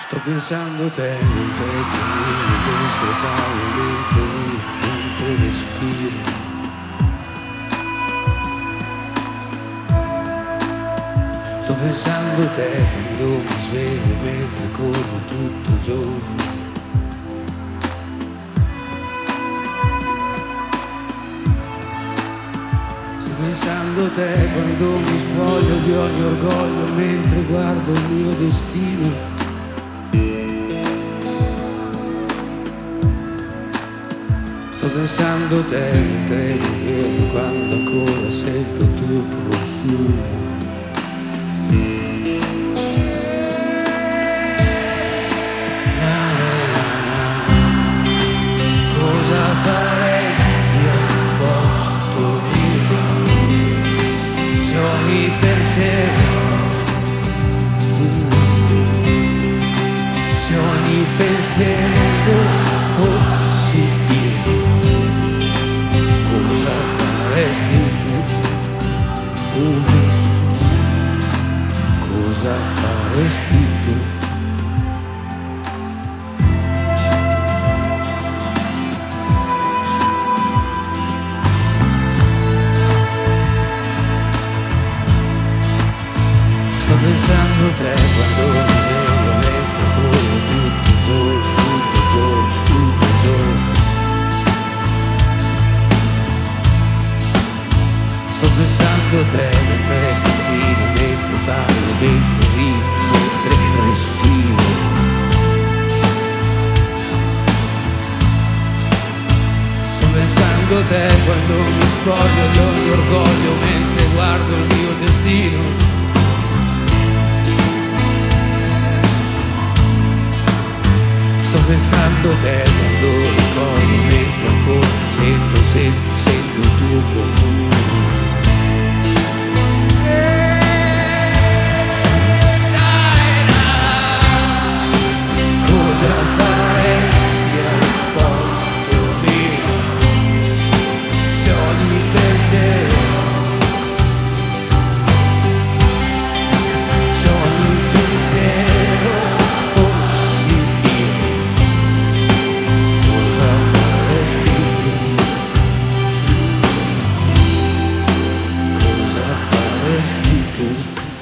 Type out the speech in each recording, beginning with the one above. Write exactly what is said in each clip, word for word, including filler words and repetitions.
Sto pensando a te mentre cammino, mentre parlo, mentre vivo, mentre respiro. Sto pensando a te quando mi sveglio, mentre corro tutto il giorno. Sto pensando a te quando mi spoglio di ogni orgoglio, mentre guardo il mio destino. Sto pensando a te mentre mi fermo, quando ancora sento il tuo profumo. Se ogni pensiero fossi io, cosa faresti tu? Cosa faresti tu? Sto pensando a te quando mi sveglio, mentre corro tutto il giorno, tutto il giorno, tutto il giorno. Sto pensando a te mentre cammino, mentre parlo, mentre rido, mentre respiro. Sto pensando a te quando mi spoglio di ogni orgoglio, mentre guardo il mio destino. Sto pensando a te quando ricordo, mentre ancora sento, sento, sento il tuo profumo. Cosa faresti al posto mio? Se ogni pensiero, se ogni pensiero fossi io, cosa faresti tu? Cosa faresti tu?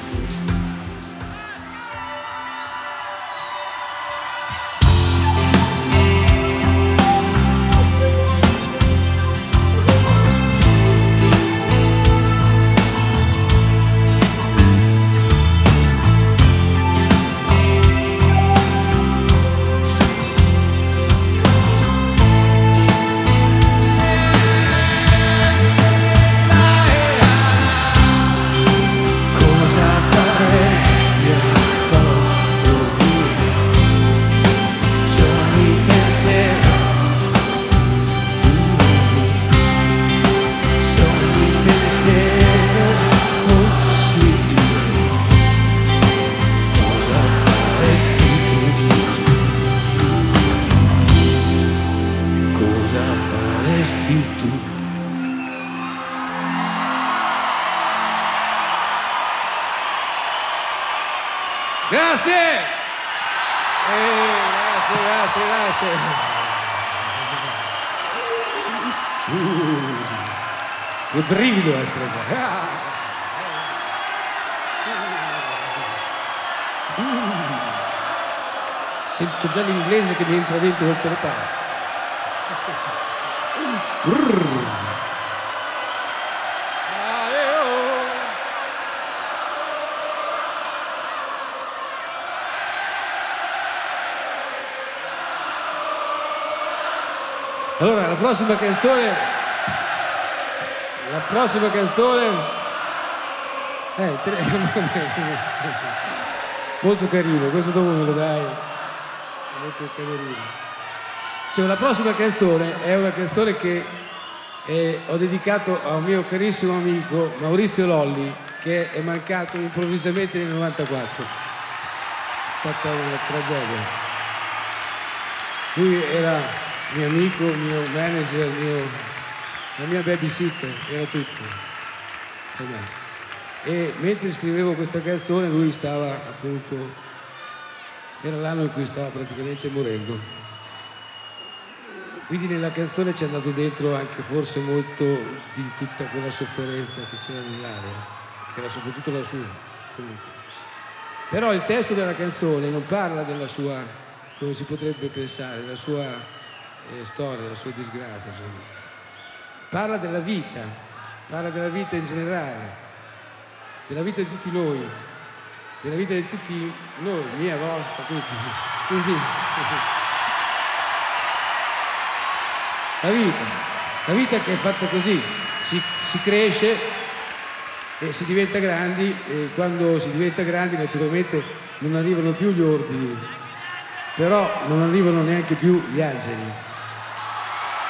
Grazie! Eh, grazie, grazie, grazie. Uh, che brivido essere qua. Uh, sento già l'inglese che mi entra dentro tutte le parole. Allora, la prossima canzone, la prossima canzone, eh, tre... molto carino, questo dopo me lo dai, molto carino. Cioè, la prossima canzone è una canzone che eh, ho dedicato a un mio carissimo amico Maurizio Lolli, che è mancato improvvisamente nel novantaquattro. È stata una tragedia. Lui era mio amico, mio manager, mio, la mia babysitter, era tutto per me. E mentre scrivevo questa canzone lui stava appunto era l'anno in cui stava praticamente morendo. Quindi nella canzone c'è andato dentro anche forse molto di tutta quella sofferenza che c'era nell'aria, che era soprattutto la sua. Comunque. Però il testo della canzone non parla della sua, come si potrebbe pensare, della sua eh, storia, della sua disgrazia, insomma. Parla della vita, parla della vita in generale, della vita di tutti noi, della vita di tutti noi, mia, vostra, tutti. Sì, sì. La vita, la vita che è fatta così, si, si cresce e si diventa grandi, e quando si diventa grandi naturalmente non arrivano più gli ordini, però non arrivano neanche più gli angeli.